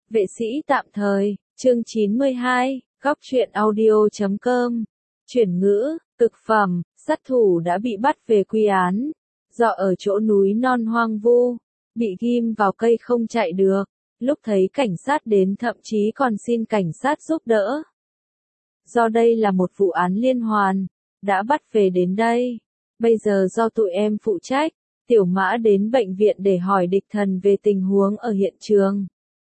Vệ sĩ tạm thời, chương 92, góc truyện audio.com. Chuyển ngữ, cực phẩm, sát thủ đã bị bắt về quy án. Do ở chỗ núi non hoang vu, bị ghim vào cây không chạy được. Lúc thấy cảnh sát đến thậm chí còn xin cảnh sát giúp đỡ. Do đây là một vụ án liên hoàn, đã bắt về đến đây. Bây giờ do tụi em phụ trách, Tiểu Mã đến bệnh viện để hỏi địch thần về tình huống ở hiện trường.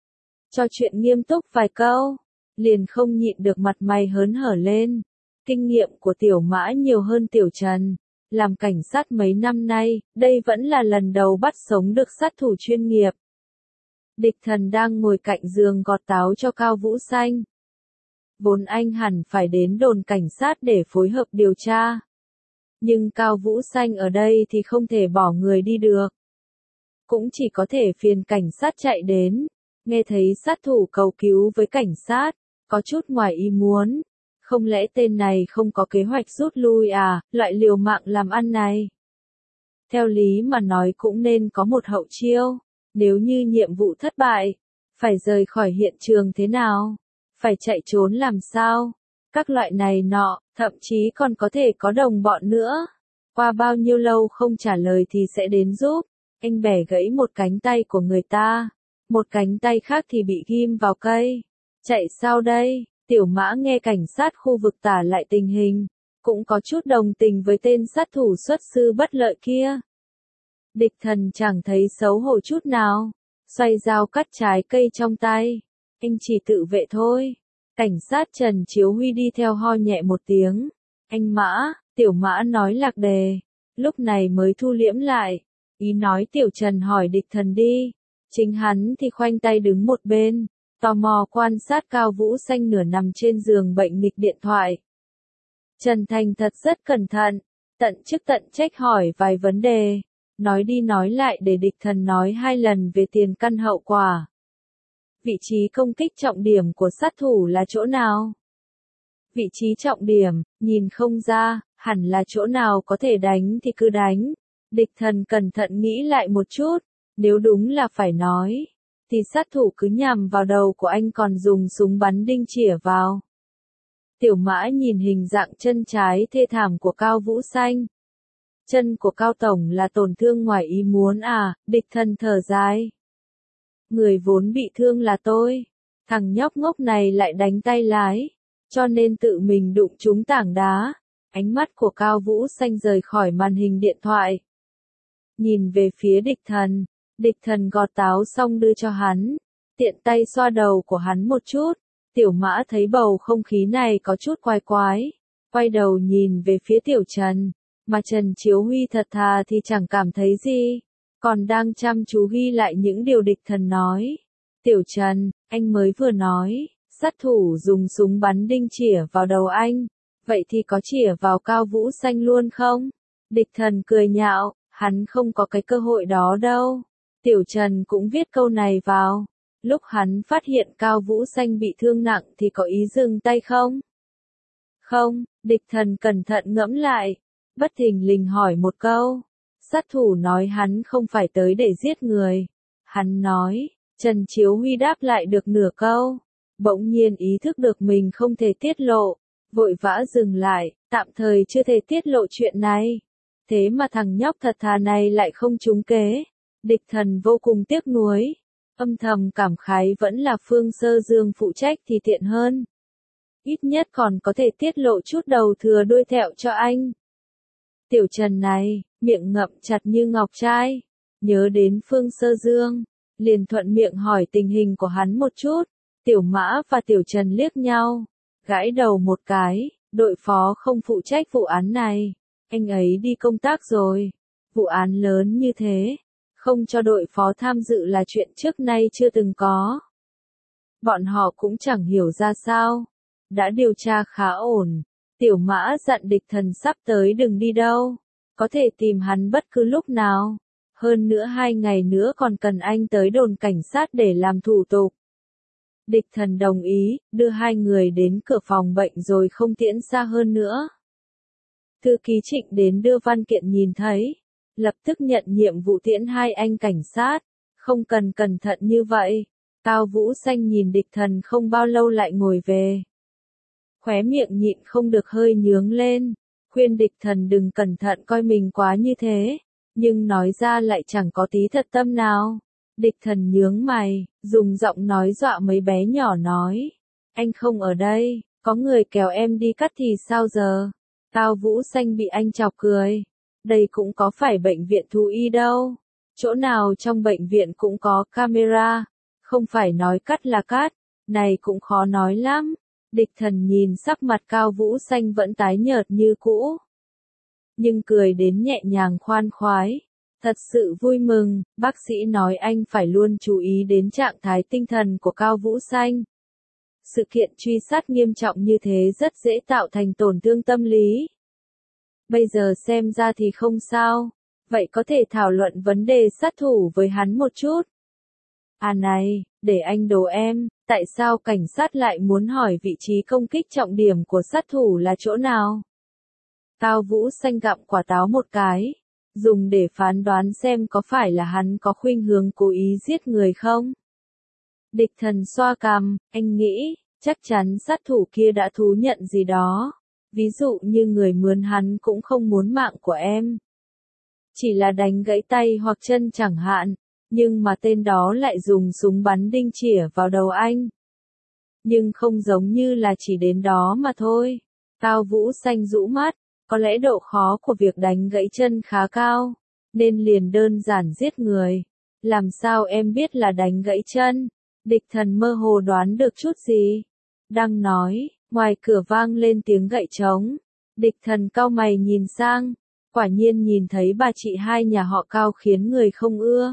Cho chuyện nghiêm túc vài câu, liền không nhịn được mặt mày hớn hở lên. Kinh nghiệm của Tiểu Mã nhiều hơn Tiểu Trần. Làm cảnh sát mấy năm nay, đây vẫn là lần đầu bắt sống được sát thủ chuyên nghiệp. Địch thần đang ngồi cạnh giường gọt táo cho Cao Vũ Xanh. Vốn anh hẳn phải đến đồn cảnh sát để phối hợp điều tra. Nhưng Cao Vũ Xanh ở đây thì không thể bỏ người đi được. Cũng chỉ có thể phiền cảnh sát chạy đến. Nghe thấy sát thủ cầu cứu với cảnh sát, có chút ngoài ý muốn. Không lẽ tên này không có kế hoạch rút lui à, loại liều mạng làm ăn này. Theo lý mà nói cũng nên có một hậu chiêu, nếu như nhiệm vụ thất bại, phải rời khỏi hiện trường thế nào, phải chạy trốn làm sao, các loại này nọ, thậm chí còn có thể có đồng bọn nữa. Qua bao nhiêu lâu không trả lời thì sẽ đến giúp, anh bẻ gãy một cánh tay của người ta, một cánh tay khác thì bị ghim vào cây. Chạy sao đây? Tiểu Mã nghe cảnh sát khu vực tả lại tình hình, cũng có chút đồng tình với tên sát thủ xuất sư bất lợi kia. Địch thần chẳng thấy xấu hổ chút nào, xoay dao cắt trái cây trong tay. Anh chỉ tự vệ thôi. Cảnh sát Trần Chiếu Huy đi theo ho nhẹ một tiếng. Anh Mã, Tiểu Mã nói lạc đề, lúc này mới thu liễm lại. Ý nói Tiểu Trần hỏi địch thần đi. Chính hắn thì khoanh tay đứng một bên, tò mò quan sát Cao Vũ Xanh nửa nằm trên giường bệnh nghịch điện thoại. Trần Thành thật rất cẩn thận, tận chức tận trách hỏi vài vấn đề, nói đi nói lại để địch thần nói 2 lần về tiền căn hậu quả. Vị trí công kích trọng điểm của sát thủ là chỗ nào? Vị trí trọng điểm, nhìn không ra, hẳn là chỗ nào có thể đánh thì cứ đánh. Địch thần cẩn thận nghĩ lại một chút, nếu đúng là phải nói, thì sát thủ cứ nhằm vào đầu của anh còn dùng súng bắn đinh chĩa vào. Tiểu Mã nhìn hình dạng chân trái thê thảm của Cao Vũ Xanh. Chân của Cao Tổng là tổn thương ngoài ý muốn à, địch thần thở dài. Người vốn bị thương là tôi, thằng nhóc ngốc này lại đánh tay lái, cho nên tự mình đụng trúng tảng đá. Ánh mắt của Cao Vũ Xanh rời khỏi màn hình điện thoại. Nhìn về phía địch thần gọt táo xong đưa cho hắn, tiện tay xoa đầu của hắn một chút. Tiểu Mã thấy bầu không khí này có chút quái quái, quay đầu nhìn về phía Tiểu Trần, mà Trần Chiếu Huy thật thà thì chẳng cảm thấy gì, còn đang chăm chú ghi lại những điều địch thần nói. Tiểu Trần, anh mới vừa nói, sát thủ dùng súng bắn đinh chĩa vào đầu anh, vậy thì có chĩa vào Cao Vũ Xanh luôn không? Địch thần cười nhạo, hắn không có cái cơ hội đó đâu. Tiểu Trần cũng viết câu này vào. Lúc hắn phát hiện Cao Vũ Xanh bị thương nặng thì có ý dừng tay không? Không, địch thần cẩn thận ngẫm lại, bất thình lình hỏi một câu. Sát thủ nói hắn không phải tới để giết người. Hắn nói, Trần Chiếu Huy đáp lại được nửa câu. Bỗng nhiên ý thức được mình không thể tiết lộ, vội vã dừng lại, tạm thời chưa thể tiết lộ chuyện này. Thế mà thằng nhóc thật thà này lại không trúng kế. Địch thần vô cùng tiếc nuối. Âm thầm cảm khái vẫn là Phương Sơ Dương phụ trách thì tiện hơn. Ít nhất còn có thể tiết lộ chút đầu thừa đuôi thẹo cho anh. Tiểu Trần này, miệng ngậm chặt như ngọc trai. Nhớ đến Phương Sơ Dương, liền thuận miệng hỏi tình hình của hắn một chút. Tiểu Mã và Tiểu Trần liếc nhau, gãi đầu một cái, đội phó không phụ trách vụ án này. Anh ấy đi công tác rồi. Vụ án lớn như thế, không cho đội phó tham dự là chuyện trước nay chưa từng có. Bọn họ cũng chẳng hiểu ra sao. Đã điều tra khá ổn. Tiểu Mã dặn địch thần sắp tới đừng đi đâu. Có thể tìm hắn bất cứ lúc nào. Hơn nữa 2 ngày nữa còn cần anh tới đồn cảnh sát để làm thủ tục. Địch thần đồng ý, đưa 2 người đến cửa phòng bệnh rồi không tiễn xa hơn nữa. Thư ký Trịnh đến đưa văn kiện nhìn thấy, lập tức nhận nhiệm vụ tiễn 2 anh cảnh sát, không cần cẩn thận như vậy, Cao Vũ Xanh nhìn Địch Thần không bao lâu lại ngồi về. Khóe miệng nhịn không được hơi nhướng lên, khuyên Địch Thần đừng cẩn thận coi mình quá như thế, nhưng nói ra lại chẳng có tí thật tâm nào. Địch Thần nhướng mày, dùng giọng nói dọa mấy bé nhỏ nói, anh không ở đây, có người kéo em đi cắt thì sao giờ? Cao Vũ Xanh bị anh chọc cười, đây cũng có phải bệnh viện thú y đâu, chỗ nào trong bệnh viện cũng có camera, không phải nói cắt là cắt, này cũng khó nói lắm. Địch Thần nhìn sắc mặt Cao Vũ Xanh vẫn tái nhợt như cũ, nhưng cười đến nhẹ nhàng khoan khoái. Thật sự vui mừng, bác sĩ nói anh phải luôn chú ý đến trạng thái tinh thần của Cao Vũ Xanh. Sự kiện truy sát nghiêm trọng như thế rất dễ tạo thành tổn thương tâm lý. Bây giờ xem ra thì không sao, vậy có thể thảo luận vấn đề sát thủ với hắn một chút. À này, để anh đố em, tại sao cảnh sát lại muốn hỏi vị trí công kích trọng điểm của sát thủ là chỗ nào? Cao Vũ Xanh gặm quả táo một cái, dùng để phán đoán xem có phải là hắn có khuynh hướng cố ý giết người không. Địch Thần xoa cằm, anh nghĩ, chắc chắn sát thủ kia đã thú nhận gì đó. Ví dụ như người mướn hắn cũng không muốn mạng của em. Chỉ là đánh gãy tay hoặc chân chẳng hạn, nhưng mà tên đó lại dùng súng bắn đinh chĩa vào đầu anh. Nhưng không giống như là chỉ đến đó mà thôi. Cao Vũ Xanh rũ mắt, có lẽ độ khó của việc đánh gãy chân khá cao, nên liền đơn giản giết người. Làm sao em biết là đánh gãy chân? Địch Thần mơ hồ đoán được chút gì. Đang nói, ngoài cửa vang lên tiếng gậy trống. Địch Thần cau mày nhìn sang, quả nhiên nhìn thấy bà chị hai nhà họ Cao khiến người không ưa.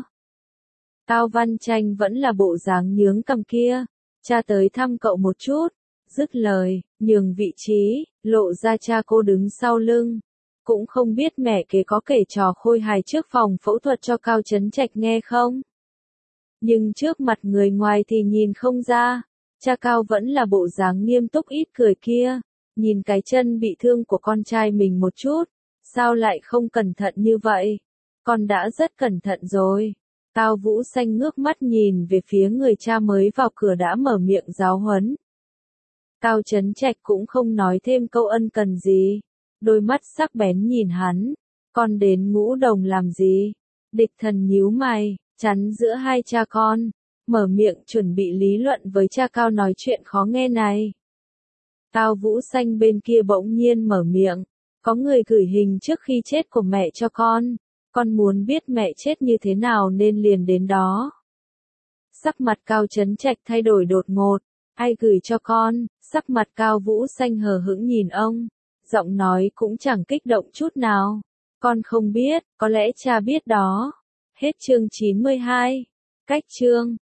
Cao Văn Tranh vẫn là bộ dáng nhướng cằm kia, cha tới thăm cậu một chút, dứt lời, nhường vị trí, lộ ra cha cô đứng sau lưng. Cũng không biết mẹ kế có kể trò khôi hài trước phòng phẫu thuật cho Cao Chấn Trạch nghe không? Nhưng trước mặt người ngoài thì nhìn không ra, cha Cao vẫn là bộ dáng nghiêm túc ít cười kia, nhìn cái chân bị thương của con trai mình một chút, sao lại không cẩn thận như vậy? Con đã rất cẩn thận rồi. Cao Vũ Xanh ngước mắt nhìn về phía người cha mới vào cửa đã mở miệng giáo huấn. Cao Chấn Trạch cũng không nói thêm câu ân cần gì, đôi mắt sắc bén nhìn hắn, con đến Ngũ Đồng làm gì? Địch Thần nhíu mày, chắn giữa hai cha con, mở miệng chuẩn bị lý luận với cha Cao nói chuyện khó nghe này. Cao Vũ Xanh bên kia bỗng nhiên mở miệng, có người gửi hình trước khi chết của mẹ cho con muốn biết mẹ chết như thế nào nên liền đến đó. Sắc mặt Cao Chấn Trạch thay đổi đột ngột, ai gửi cho con? Sắc mặt Cao Vũ Xanh hờ hững nhìn ông, giọng nói cũng chẳng kích động chút nào. Con không biết, có lẽ cha biết đó. Hết chương 92. Cách chương